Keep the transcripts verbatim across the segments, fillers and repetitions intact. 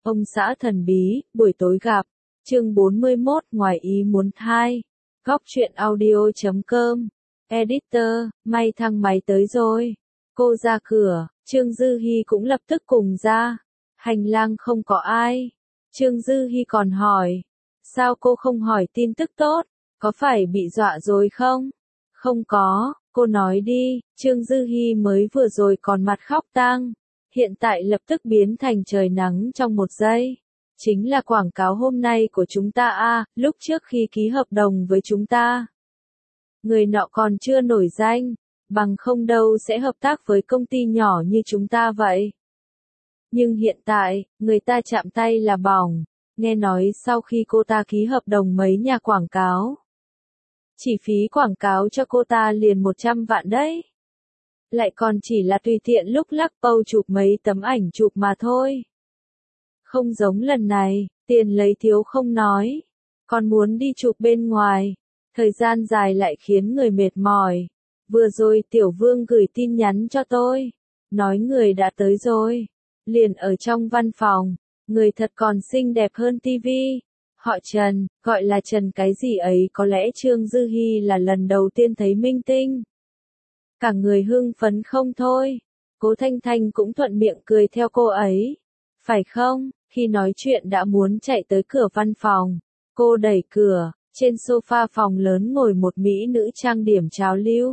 Ông xã thần bí, buổi tối gặp. Chương bốn mươi mốt, ngoài ý muốn hai. Góc truyện audio chấm com. Editor, may thang máy tới rồi. Cô ra cửa, Trương Dư Hi cũng lập tức cùng ra. Hành lang không có ai. Trương Dư Hi còn hỏi. Sao cô không hỏi tin tức tốt? Có phải bị dọa rồi không? Không có, cô nói đi. Trương Dư Hi mới vừa rồi còn mặt khóc tang. Hiện tại lập tức biến thành trời nắng trong một giây. Chính là quảng cáo hôm nay của chúng ta a, lúc trước khi ký hợp đồng với chúng ta. Người nọ còn chưa nổi danh, bằng không đâu sẽ hợp tác với công ty nhỏ như chúng ta vậy. Nhưng hiện tại, người ta chạm tay là bỏng, nghe nói sau khi cô ta ký hợp đồng mấy nhà quảng cáo. Chỉ phí quảng cáo cho cô ta liền một trăm vạn đấy. Lại còn chỉ là tùy tiện lúc lắc pâu chụp mấy tấm ảnh chụp mà thôi. Không giống lần này, tiền lấy thiếu không nói, còn muốn đi chụp bên ngoài, thời gian dài lại khiến người mệt mỏi. Vừa rồi Tiểu Vương gửi tin nhắn cho tôi, nói người đã tới rồi, liền ở trong văn phòng, người thật còn xinh đẹp hơn tivi. Họ Trần, gọi là Trần cái gì ấy, có lẽ Trương Dư Hi là lần đầu tiên thấy minh tinh. Cả người hưng phấn không thôi, Cố Thanh Thanh cũng thuận miệng cười theo cô ấy. Phải không? Khi nói chuyện đã muốn chạy tới cửa văn phòng, cô đẩy cửa, trên sofa phòng lớn ngồi một mỹ nữ trang điểm trào lưu.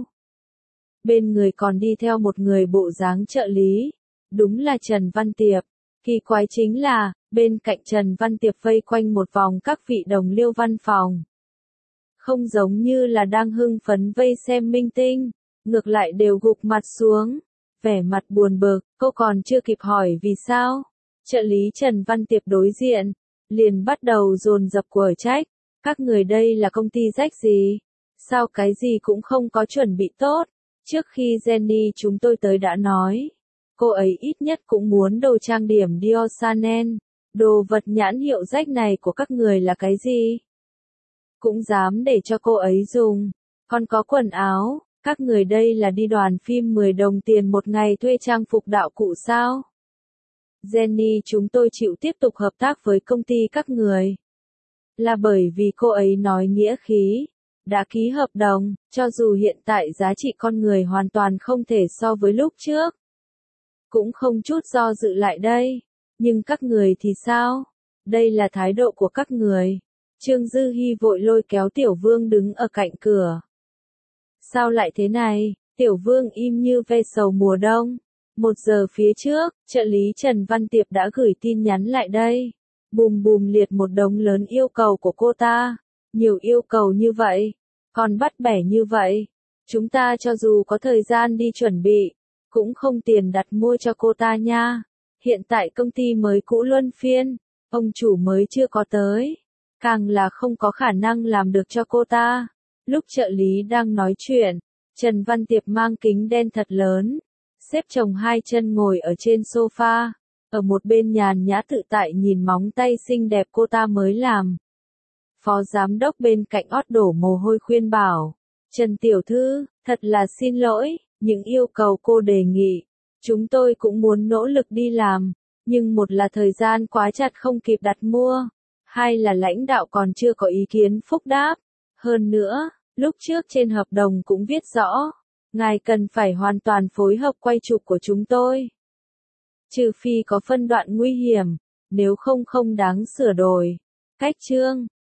Bên người còn đi theo một người bộ dáng trợ lý, đúng là Trần Văn Tiệp. Kỳ quái chính là, bên cạnh Trần Văn Tiệp vây quanh một vòng các vị đồng liêu văn phòng. Không giống như là đang hưng phấn vây xem minh tinh, ngược lại đều gục mặt xuống, vẻ mặt buồn bực. Cô còn chưa kịp hỏi vì sao, trợ lý Trần Văn Tiệp đối diện, liền bắt đầu dồn dập quở trách. Các người đây là công ty rách gì? Sao cái gì cũng không có chuẩn bị tốt? Trước khi Jenny chúng tôi tới đã nói, cô ấy ít nhất cũng muốn đồ trang điểm Dior Chanel. Đồ vật nhãn hiệu rách này của các người là cái gì? Cũng dám để cho cô ấy dùng. Còn có quần áo, các người đây là đi đoàn phim mười đồng tiền một ngày thuê trang phục đạo cụ sao? Jenny chúng tôi chịu tiếp tục hợp tác với công ty các người. Là bởi vì cô ấy nói nghĩa khí, đã ký hợp đồng, cho dù hiện tại giá trị con người hoàn toàn không thể so với lúc trước. Cũng không chút do dự lại đây. Nhưng các người thì sao? Đây là thái độ của các người. Trương Dư Hi vội lôi kéo Tiểu Vương đứng ở cạnh cửa. Sao lại thế này? Tiểu Vương im như ve sầu mùa đông. Một giờ phía trước, trợ lý Trần Văn Tiệp đã gửi tin nhắn lại đây. Bùm bùm liệt một đống lớn yêu cầu của cô ta. Nhiều yêu cầu như vậy, còn bắt bẻ như vậy. Chúng ta cho dù có thời gian đi chuẩn bị, cũng không tiền đặt mua cho cô ta nha. Hiện tại công ty mới cũ luân phiên, ông chủ mới chưa có tới, càng là không có khả năng làm được cho cô ta. Lúc trợ lý đang nói chuyện, Trần Văn Tiệp mang kính đen thật lớn, xếp chồng hai chân ngồi ở trên sofa, ở một bên nhàn nhã tự tại nhìn móng tay xinh đẹp cô ta mới làm. Phó giám đốc bên cạnh ót đổ mồ hôi khuyên bảo, Trần Tiểu Thư, thật là xin lỗi, những yêu cầu cô đề nghị, chúng tôi cũng muốn nỗ lực đi làm, nhưng một là thời gian quá chặt không kịp đặt mua, hai là lãnh đạo còn chưa có ý kiến phúc đáp. Hơn nữa, lúc trước trên hợp đồng cũng viết rõ, ngài cần phải hoàn toàn phối hợp quay chụp của chúng tôi. Trừ phi có phân đoạn nguy hiểm, nếu không không đáng sửa đổi. Cách chương